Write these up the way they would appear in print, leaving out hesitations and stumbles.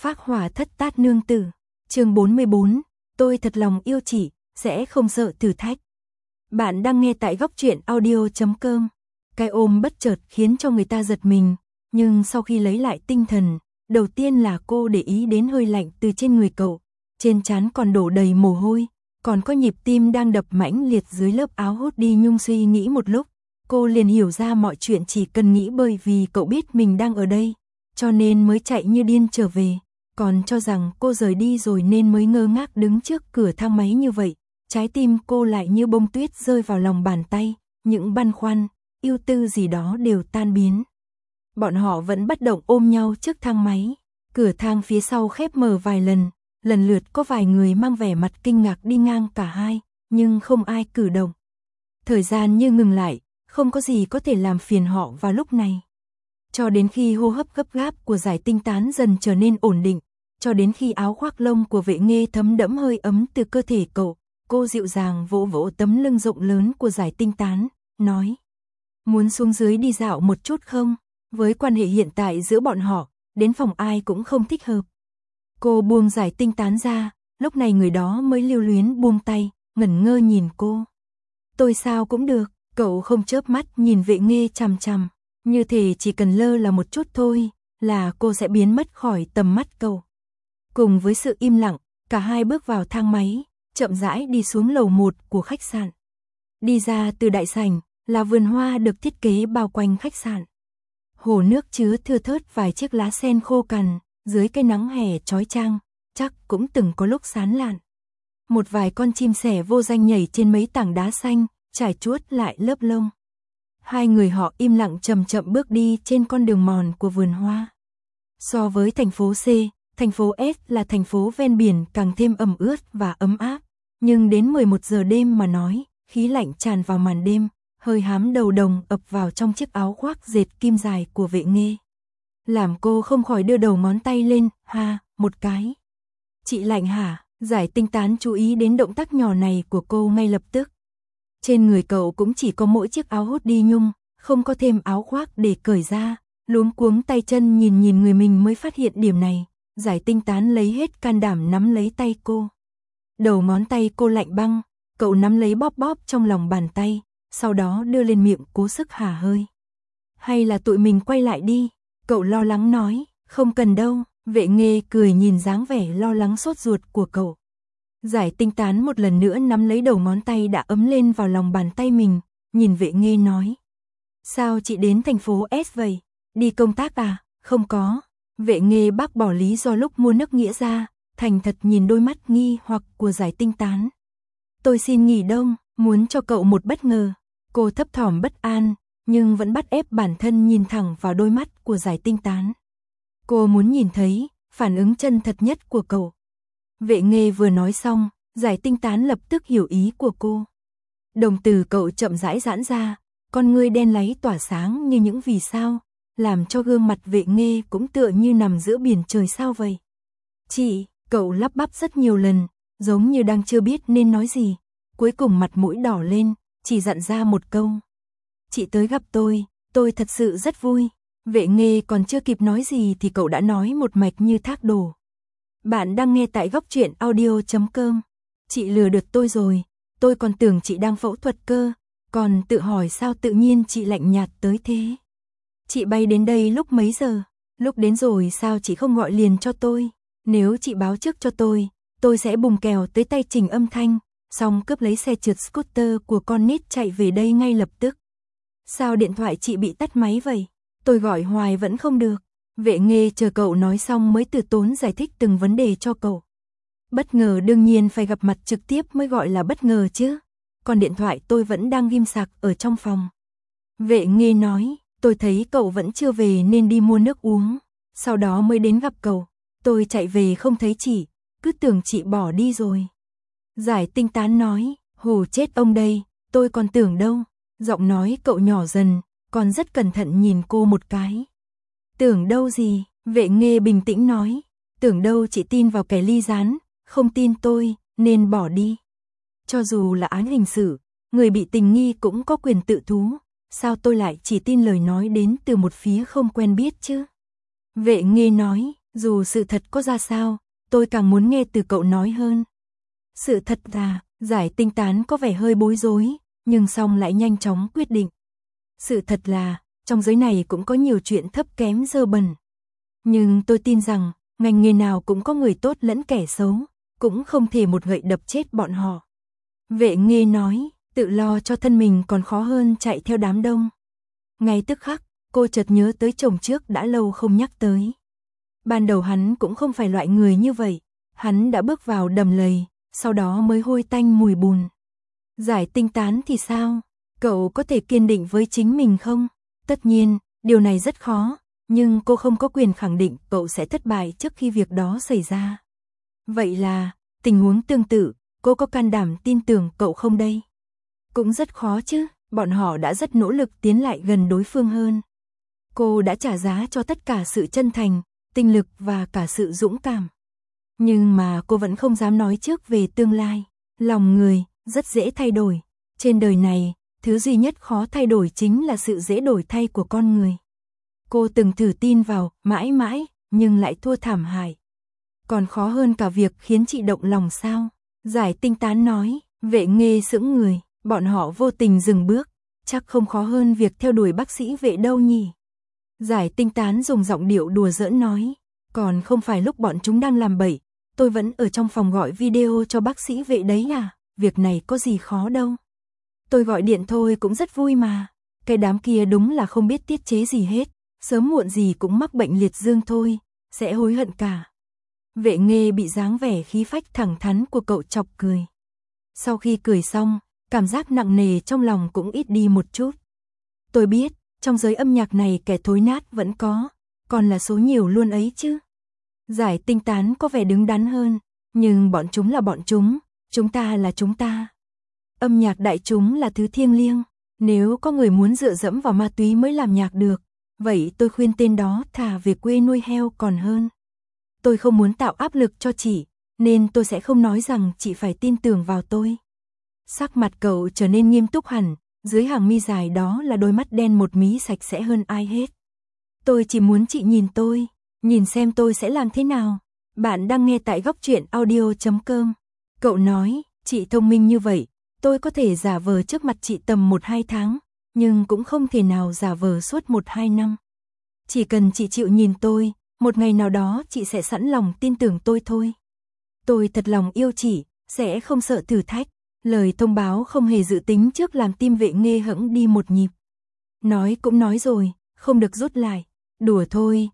Phác Hỏa Thất Tát Nương Tử, chương 44, tôi thật lòng yêu chị, sẽ không sợ thử thách. Bạn đang nghe tại góc truyện audio.com. Cái ôm bất chợt khiến cho người ta giật mình, nhưng sau khi lấy lại tinh thần, đầu tiên là cô để ý đến hơi lạnh từ trên người cậu, trên trán còn đổ đầy mồ hôi, còn có nhịp tim đang đập mãnh liệt dưới lớp áo hốt đi nhung. Suy nghĩ một lúc, cô liền hiểu ra mọi chuyện chỉ cần nghĩ bởi vì cậu biết mình đang ở đây, cho nên mới chạy như điên trở về, còn cho rằng cô rời đi rồi nên mới ngơ ngác đứng trước cửa thang máy như vậy. Trái tim cô lại như bông tuyết rơi vào lòng bàn tay, những băn khoăn, ưu tư gì đó đều tan biến. Bọn họ vẫn bất động ôm nhau trước thang máy, cửa thang phía sau khép mở vài lần, lần lượt có vài người mang vẻ mặt kinh ngạc đi ngang cả hai, nhưng không ai cử động. Thời gian như ngừng lại, không có gì có thể làm phiền họ vào lúc này. Cho đến khi hô hấp gấp gáp của Giải Tinh Tán dần trở nên ổn định, cho đến khi áo khoác lông của Vệ Nghê thấm đẫm hơi ấm từ cơ thể cậu, cô dịu dàng vỗ vỗ tấm lưng rộng lớn của Giải Tinh Tán, nói: muốn xuống dưới đi dạo một chút không? Với quan hệ hiện tại giữa bọn họ, đến phòng ai cũng không thích hợp. Cô buông Giải Tinh Tán ra, lúc này người đó mới lưu luyến buông tay, ngẩn ngơ nhìn cô. Tôi sao cũng được, cậu không chớp mắt nhìn Vệ Nghê chằm chằm, như thể chỉ cần lơ là một chút thôi, là cô sẽ biến mất khỏi tầm mắt cậu. Cùng với sự im lặng, cả hai bước vào thang máy, chậm rãi đi xuống lầu 1 của khách sạn. Đi ra từ đại sảnh, là vườn hoa được thiết kế bao quanh khách sạn. Hồ nước chứa thưa thớt vài chiếc lá sen khô cằn, dưới cái nắng hè chói chang, chắc cũng từng có lúc sán lạn. Một vài con chim sẻ vô danh nhảy trên mấy tảng đá xanh, trải chuốt lại lớp lông. Hai người họ im lặng chậm chậm bước đi trên con đường mòn của vườn hoa. So với thành phố C, thành phố S là thành phố ven biển càng thêm ẩm ướt và ấm áp, nhưng đến 11 giờ đêm mà nói, khí lạnh tràn vào màn đêm, hơi hám đầu đồng ập vào trong chiếc áo khoác dệt kim dài của Vệ Nghê. Làm cô không khỏi đưa đầu ngón tay lên, một cái. Chị lạnh hả? Giải Tinh Tán chú ý đến động tác nhỏ này của cô ngay lập tức. Trên người cậu cũng chỉ có mỗi chiếc áo hốt đi nhung, không có thêm áo khoác để cởi ra, luống cuống tay chân nhìn người mình mới phát hiện điểm này. Giải Tinh Tán lấy hết can đảm nắm lấy tay cô. Đầu ngón tay cô lạnh băng, cậu nắm lấy bóp bóp trong lòng bàn tay, sau đó đưa lên miệng cố sức hả hơi. Hay là tụi mình quay lại đi, cậu lo lắng nói. Không cần đâu, Vệ Nghê cười nhìn dáng vẻ lo lắng sốt ruột của cậu. Giải Tinh Tán một lần nữa nắm lấy đầu ngón tay đã ấm lên vào lòng bàn tay mình, nhìn Vệ Nghê nói: sao chị đến thành phố S vậy? Đi công tác à? Không có. Vệ Nghê bác bỏ lý do lúc mua nước nghĩa ra, thành thật nhìn đôi mắt nghi hoặc của Giải Tinh Tán. Tôi xin nghỉ đông, muốn cho cậu một bất ngờ. Cô thấp thỏm bất an, nhưng vẫn bắt ép bản thân nhìn thẳng vào đôi mắt của Giải Tinh Tán. Cô muốn nhìn thấy phản ứng chân thật nhất của cậu. Vệ Nghê vừa nói xong, Giải Tinh Tán lập tức hiểu ý của cô. Đồng tử cậu chậm rãi giãn ra, con ngươi đen láy tỏa sáng như những vì sao, làm cho gương mặt Vệ Nghê cũng tựa như nằm giữa biển trời sao vậy. Chị, cậu lắp bắp rất nhiều lần, giống như đang chưa biết nên nói gì, cuối cùng mặt mũi đỏ lên, chỉ dặn ra một câu. Chị tới gặp tôi thật sự rất vui. Vệ Nghê còn chưa kịp nói gì thì cậu đã nói một mạch như thác đổ. Bạn đang nghe tại góc truyện audio.com. Chị lừa được tôi rồi, tôi còn tưởng chị đang phẫu thuật cơ, còn tự hỏi sao tự nhiên chị lạnh nhạt tới thế. Chị bay đến đây lúc mấy giờ? Lúc đến rồi sao chị không gọi liền cho tôi? Nếu chị báo trước cho tôi sẽ bùng kèo tới tay Trình Âm Thanh, xong cướp lấy xe trượt scooter của con nít chạy về đây ngay lập tức. Sao điện thoại chị bị tắt máy vậy? Tôi gọi hoài vẫn không được. Vệ Nghê chờ cậu nói xong mới từ tốn giải thích từng vấn đề cho cậu. Bất ngờ đương nhiên phải gặp mặt trực tiếp mới gọi là bất ngờ chứ. Còn điện thoại tôi vẫn đang ghim sạc ở trong phòng. Vệ Nghê nói, tôi thấy cậu vẫn chưa về nên đi mua nước uống, sau đó mới đến gặp cậu. Tôi chạy về không thấy chị, cứ tưởng chị bỏ đi rồi. Giải Tinh Tán nói, hù chết ông đây, tôi còn tưởng đâu. Giọng nói cậu nhỏ dần, còn rất cẩn thận nhìn cô một cái. Tưởng đâu gì? Vệ Nghê bình tĩnh nói, tưởng đâu chị tin vào kẻ ly gián, không tin tôi, nên bỏ đi. Cho dù là án hình sự, người bị tình nghi cũng có quyền tự thú, sao tôi lại chỉ tin lời nói đến từ một phía không quen biết chứ? Vệ Nghê nói, Dù sự thật có ra sao, tôi càng muốn nghe từ cậu nói hơn. Sự thật là, Giải Tinh Tán có vẻ hơi bối rối, nhưng xong lại nhanh chóng quyết định. Sự thật là, trong giới này cũng có nhiều chuyện thấp kém dơ bẩn. Nhưng tôi tin rằng, ngành nghề nào cũng có người tốt lẫn kẻ xấu, cũng không thể một gậy đập chết bọn họ. Vệ Nghê nói, tự lo cho thân mình còn khó hơn chạy theo đám đông. Ngay tức khắc, cô chợt nhớ tới chồng trước đã lâu không nhắc tới. Ban đầu hắn cũng không phải loại người như vậy, hắn đã bước vào đầm lầy, sau đó mới hôi tanh mùi bùn. Giải Tinh Tán thì sao? Cậu có thể kiên định với chính mình không? Tất nhiên, điều này rất khó, nhưng cô không có quyền khẳng định cậu sẽ thất bại trước khi việc đó xảy ra. Vậy là, tình huống tương tự, cô có can đảm tin tưởng cậu không đây? Cũng rất khó chứ, bọn họ đã rất nỗ lực tiến lại gần đối phương hơn. Cô đã trả giá cho tất cả sự chân thành, tinh lực và cả sự dũng cảm. Nhưng mà cô vẫn không dám nói trước về tương lai. Lòng người, rất dễ thay đổi. Trên đời này, thứ duy nhất khó thay đổi chính là sự dễ đổi thay của con người. Cô từng thử tin vào, mãi mãi, nhưng lại thua thảm hại. Còn khó hơn cả việc khiến chị động lòng sao? Giải Tinh Tán nói, Vệ Nghê sững người, bọn họ vô tình dừng bước, chắc không khó hơn việc theo đuổi bác sĩ Vệ đâu nhỉ? Giải Tinh Tán dùng giọng điệu đùa giỡn nói, còn không phải lúc bọn chúng đang làm bậy, tôi vẫn ở trong phòng gọi video cho bác sĩ Vệ đấy à, việc này có gì khó đâu. Tôi gọi điện thôi cũng rất vui mà, cái đám kia đúng là không biết tiết chế gì hết, sớm muộn gì cũng mắc bệnh liệt dương thôi, sẽ hối hận cả. Vệ Nghê bị dáng vẻ khí phách thẳng thắn của cậu chọc cười. Sau khi cười xong, cảm giác nặng nề trong lòng cũng ít đi một chút. Tôi biết, trong giới âm nhạc này kẻ thối nát vẫn có, còn là số nhiều luôn ấy chứ. Giải Tinh Tán có vẻ đứng đắn hơn, nhưng bọn chúng là bọn chúng ta là chúng ta. Âm nhạc đại chúng là thứ thiêng liêng, nếu có người muốn dựa dẫm vào ma túy mới làm nhạc được, vậy tôi khuyên tên đó thà về quê nuôi heo còn hơn. Tôi không muốn tạo áp lực cho chị, nên tôi sẽ không nói rằng chị phải tin tưởng vào tôi. Sắc mặt cậu trở nên nghiêm túc hẳn, dưới hàng mi dài đó là đôi mắt đen một mí sạch sẽ hơn ai hết. Tôi chỉ muốn chị nhìn tôi, nhìn xem tôi sẽ làm thế nào. Bạn đang nghe tại Góc Truyện Audio.com. Cậu nói, chị thông minh như vậy, tôi có thể giả vờ trước mặt chị tầm 1-2 tháng, nhưng cũng không thể nào giả vờ suốt 1-2 năm. Chỉ cần chị chịu nhìn tôi, một ngày nào đó chị sẽ sẵn lòng tin tưởng tôi thôi. Tôi thật lòng yêu chị, sẽ không sợ thử thách. Lời thông báo không hề dự tính trước làm tim Vệ Nghê hững đi một nhịp. Nói cũng nói rồi, không được rút lại. Đùa thôi,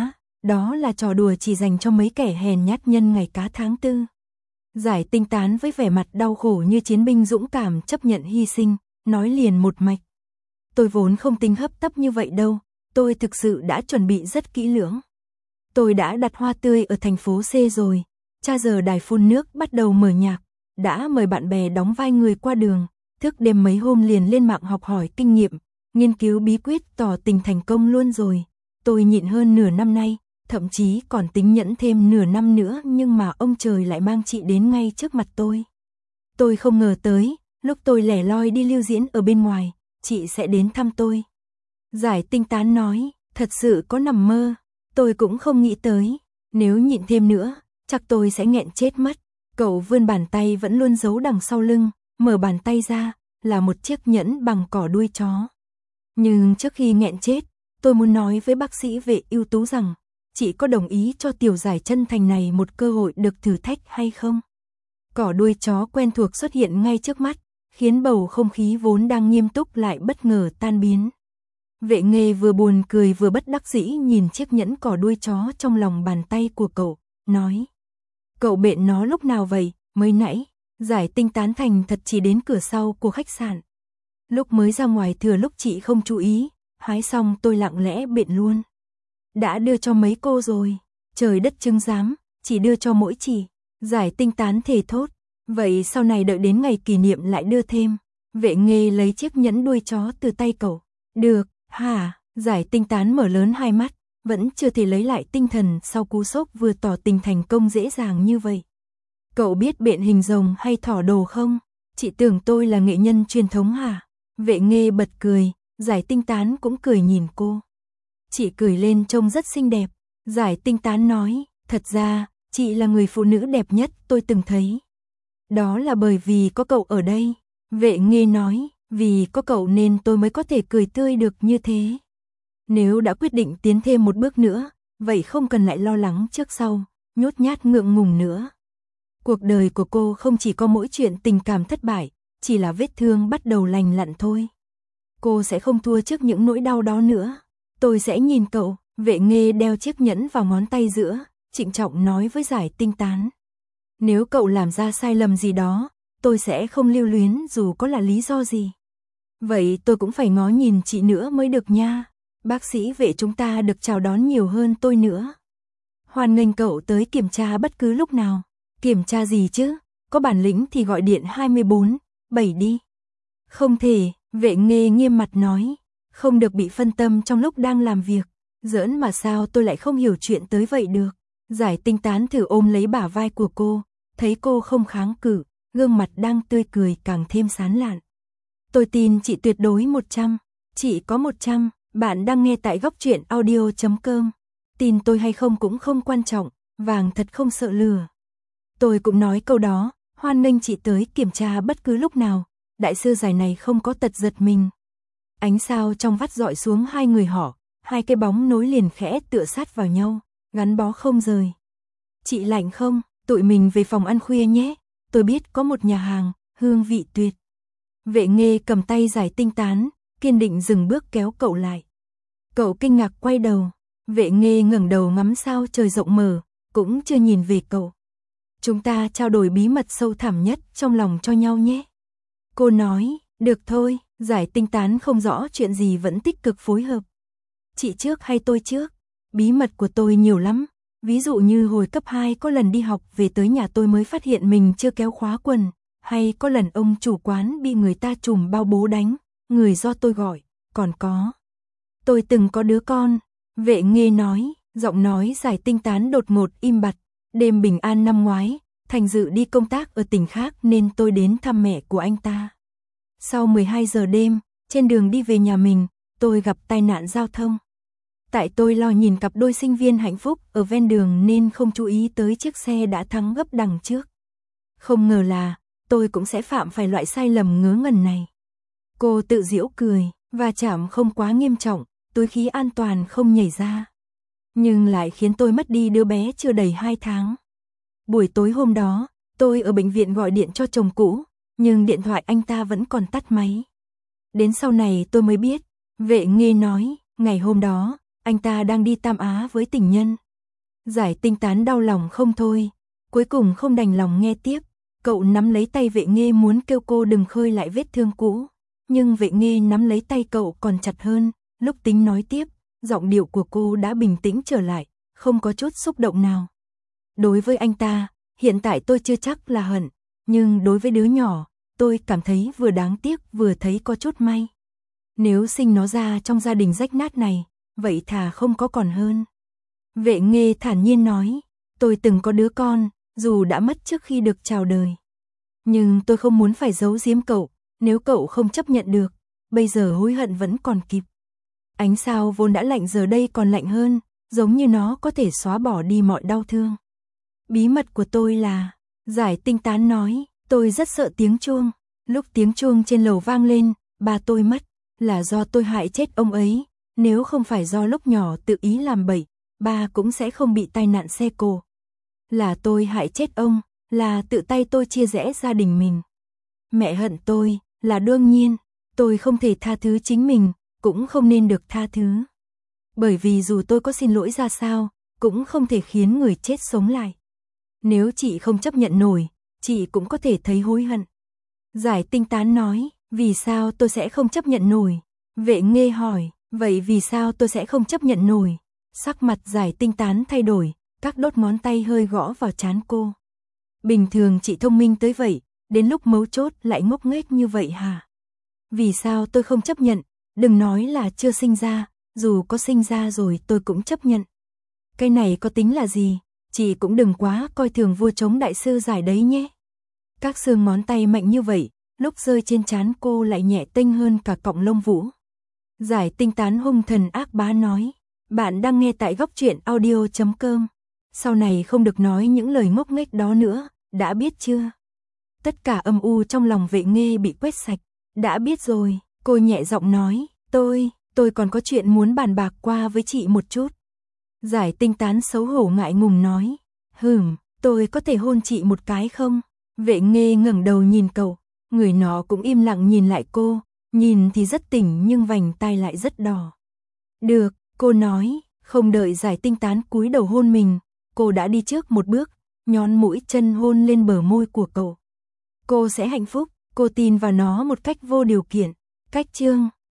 đó là trò đùa chỉ dành cho mấy kẻ hèn nhát nhân ngày cá tháng tư. Giải Tinh Tán với vẻ mặt đau khổ như chiến binh dũng cảm chấp nhận hy sinh, nói liền một mạch. Tôi vốn không tính hấp tấp như vậy đâu, tôi thực sự đã chuẩn bị rất kỹ lưỡng. Tôi đã đặt hoa tươi ở thành phố C rồi, cha giờ đài phun nước bắt đầu mở nhạc, đã mời bạn bè đóng vai người qua đường, thức đêm mấy hôm liền lên mạng học hỏi kinh nghiệm, nghiên cứu bí quyết tỏ tình thành công luôn rồi. Tôi nhịn hơn nửa năm nay, thậm chí còn tính nhẫn thêm nửa năm nữa nhưng mà ông trời lại mang chị đến ngay trước mặt tôi. Tôi không ngờ tới, lúc tôi lẻ loi đi lưu diễn ở bên ngoài, chị sẽ đến thăm tôi. Giải Tinh Tán nói, thật sự có nằm mơ, tôi cũng không nghĩ tới, nếu nhịn thêm nữa, chắc tôi sẽ nghẹn chết mất. Cậu vươn bàn tay vẫn luôn giấu đằng sau lưng, mở bàn tay ra, là một chiếc nhẫn bằng cỏ đuôi chó. Nhưng trước khi nghẹn chết, tôi muốn nói với bác sĩ Vệ ưu tú rằng, chị có đồng ý cho tiểu Giải chân thành này một cơ hội được thử thách hay không? Cỏ đuôi chó quen thuộc xuất hiện ngay trước mắt, khiến bầu không khí vốn đang nghiêm túc lại bất ngờ tan biến. Vệ Nghê vừa buồn cười vừa bất đắc dĩ nhìn chiếc nhẫn cỏ đuôi chó trong lòng bàn tay của cậu, nói. Cậu bện nó lúc nào vậy, mới nãy, Giải Tinh tán thành thật chỉ đến cửa sau của khách sạn. Lúc mới ra ngoài thừa lúc chị không chú ý, hái xong tôi lặng lẽ bện luôn. Đã đưa cho mấy cô rồi, trời đất chứng giám, chỉ đưa cho mỗi chị. Giải Tinh tán thề thốt, vậy sau này đợi đến ngày kỷ niệm lại đưa thêm. Vệ Nghê lấy chiếc nhẫn đuôi chó từ tay cậu. Được, hả? Giải Tinh tán mở lớn hai mắt, vẫn chưa thể lấy lại tinh thần sau cú sốc vừa tỏ tình thành công dễ dàng như vậy. Cậu biết bện hình rồng hay thỏ đồ không? Chị tưởng tôi là nghệ nhân truyền thống hả? Vệ Nghê bật cười, Giải Tinh tán cũng cười nhìn cô. Chị cười lên trông rất xinh đẹp, Giải Tinh Tán nói, thật ra, chị là người phụ nữ đẹp nhất tôi từng thấy. Đó là bởi vì có cậu ở đây. Vệ Nghê nói, vì có cậu nên tôi mới có thể cười tươi được như thế. Nếu đã quyết định tiến thêm một bước nữa, vậy không cần lại lo lắng trước sau, nhút nhát ngượng ngùng nữa. Cuộc đời của cô không chỉ có mỗi chuyện tình cảm thất bại, chỉ là vết thương bắt đầu lành lặn thôi. Cô sẽ không thua trước những nỗi đau đó nữa. Tôi sẽ nhìn cậu. Vệ Nghê đeo chiếc nhẫn vào ngón tay giữa, trịnh trọng nói với Giải Tinh Tán. Nếu cậu làm ra sai lầm gì đó, tôi sẽ không lưu luyến dù có là lý do gì. Vậy tôi cũng phải ngó nhìn chị nữa mới được nha. Bác sĩ Vệ chúng ta được chào đón nhiều hơn tôi nữa. Hoan nghênh cậu tới kiểm tra bất cứ lúc nào. Kiểm tra gì chứ? Có bản lĩnh thì gọi điện 24/7 đi. Không thể, Vệ Nghê nghiêm mặt nói. Không được bị phân tâm trong lúc đang làm việc. Giỡn mà sao tôi lại không hiểu chuyện tới vậy được. Giải Tinh Tán thử ôm lấy bả vai của cô. Thấy cô không kháng cự, gương mặt đang tươi cười càng thêm sán lạn. Tôi tin chị tuyệt đối 100. Chị có 100. Bạn đang nghe tại Góc Truyện Audio.com. Tin tôi hay không cũng không quan trọng. Vàng thật không sợ lừa. Tôi cũng nói câu đó. Hoan nghênh chị tới kiểm tra bất cứ lúc nào. Đại sư Giải này không có tật giật mình. Ánh sao trong vắt dọi xuống hai người họ. Hai cái bóng nối liền khẽ tựa sát vào nhau, gắn bó không rời. Chị lạnh không? Tụi mình về phòng ăn khuya nhé. Tôi biết có một nhà hàng, hương vị tuyệt. Vệ Nghê cầm tay Giải Tinh Tán, kiên định dừng bước kéo cậu lại. Cậu kinh ngạc quay đầu. Vệ Nghê ngẩng đầu ngắm sao trời rộng mở, cũng chưa nhìn về cậu. Chúng ta trao đổi bí mật sâu thẳm nhất trong lòng cho nhau nhé. Cô nói, được thôi. Giải Tinh Tán không rõ chuyện gì vẫn tích cực phối hợp. Chị trước hay tôi trước? Bí mật của tôi nhiều lắm. Ví dụ như hồi cấp 2 có lần đi học về tới nhà tôi mới phát hiện mình chưa kéo khóa quần. Hay có lần ông chủ quán bị người ta trùm bao bố đánh. Người do tôi gọi. Còn có. Tôi từng có đứa con. Vệ Nghê nói. Giọng nói Giải Tinh Tán đột ngột im bặt. Đêm bình an năm ngoái, Thành Dự đi công tác ở tỉnh khác nên tôi đến thăm mẹ của anh ta. Sau 12 giờ đêm, trên đường đi về nhà mình, tôi gặp tai nạn giao thông. Tại tôi lo nhìn cặp đôi sinh viên hạnh phúc ở ven đường nên không chú ý tới chiếc xe đã thắng gấp đằng trước. Không ngờ là, tôi cũng sẽ phạm phải loại sai lầm ngớ ngẩn này. Cô tự giễu cười, va chạm không quá nghiêm trọng, túi khí an toàn không nhảy ra. Nhưng lại khiến tôi mất đi đứa bé chưa đầy 2 tháng. Buổi tối hôm đó, tôi ở bệnh viện gọi điện cho chồng cũ, nhưng điện thoại anh ta vẫn còn tắt máy. Đến sau này tôi mới biết, Vệ Nghê nói, ngày hôm đó, anh ta đang đi Tam Á với tình nhân. Giải Tinh Tán đau lòng không thôi, cuối cùng không đành lòng nghe tiếp, cậu nắm lấy tay Vệ Nghê muốn kêu cô đừng khơi lại vết thương cũ, nhưng Vệ Nghê nắm lấy tay cậu còn chặt hơn, lúc tính nói tiếp, giọng điệu của cô đã bình tĩnh trở lại, không có chút xúc động nào. Đối với anh ta, hiện tại tôi chưa chắc là hận, nhưng đối với đứa nhỏ, tôi cảm thấy vừa đáng tiếc vừa thấy có chút may. Nếu sinh nó ra trong gia đình rách nát này, vậy thà không có còn hơn. Vệ Nghê thản nhiên nói, tôi từng có đứa con, dù đã mất trước khi được chào đời. Nhưng tôi không muốn phải giấu giếm cậu, nếu cậu không chấp nhận được, bây giờ hối hận vẫn còn kịp. Ánh sao vốn đã lạnh giờ đây còn lạnh hơn, giống như nó có thể xóa bỏ đi mọi đau thương. Bí mật của tôi là, Giải Tinh Tán nói, tôi rất sợ tiếng chuông. Lúc tiếng chuông trên lầu vang lên, ba tôi mất, là do tôi hại chết ông ấy. Nếu không phải do lúc nhỏ tự ý làm bậy, ba cũng sẽ không bị tai nạn xe cộ. Là tôi hại chết ông, là tự tay tôi chia rẽ gia đình mình. Mẹ hận tôi, là đương nhiên, tôi không thể tha thứ chính mình, cũng không nên được tha thứ. Bởi vì dù tôi có xin lỗi ra sao, cũng không thể khiến người chết sống lại. Nếu chị không chấp nhận nổi, chị cũng có thể thấy hối hận. Giải Tinh Tán nói, vì sao tôi sẽ không chấp nhận nổi? Vệ Nghê hỏi, vậy vì sao tôi sẽ không chấp nhận nổi? Sắc mặt Giải Tinh Tán thay đổi, các đốt ngón tay hơi gõ vào trán cô. Bình thường chị thông minh tới vậy, đến lúc mấu chốt lại ngốc nghếch như vậy hả? Vì sao tôi không chấp nhận? Đừng nói là chưa sinh ra, dù có sinh ra rồi tôi cũng chấp nhận. Cái này có tính là gì? Chị cũng đừng quá coi thường vua chống đại sư Giải đấy nhé. Các xương ngón tay mạnh như vậy, lúc rơi trên trán cô lại nhẹ tênh hơn cả cọng lông vũ. Giải Tinh Tán hung thần ác bá nói, Bạn đang nghe tại góc truyện audio.com. Sau này không được nói những lời ngốc nghếch đó nữa, đã biết chưa? Tất cả âm u trong lòng Vệ Nghê bị quét sạch. Đã biết rồi, cô nhẹ giọng nói, tôi còn có chuyện muốn bàn bạc qua với chị một chút. Giải Tinh Tán xấu hổ ngại ngùng nói, tôi có thể hôn chị một cái không? Vệ Nghê ngẩng đầu nhìn cậu, người nó cũng im lặng nhìn lại cô, nhìn thì rất tỉnh nhưng vành tai lại rất đỏ. Được, cô nói, không đợi Giải Tinh Tán cúi đầu hôn mình, cô đã đi trước một bước, nhón mũi chân hôn lên bờ môi của cậu. Cô sẽ hạnh phúc, cô tin vào nó một cách vô điều kiện. Cách chương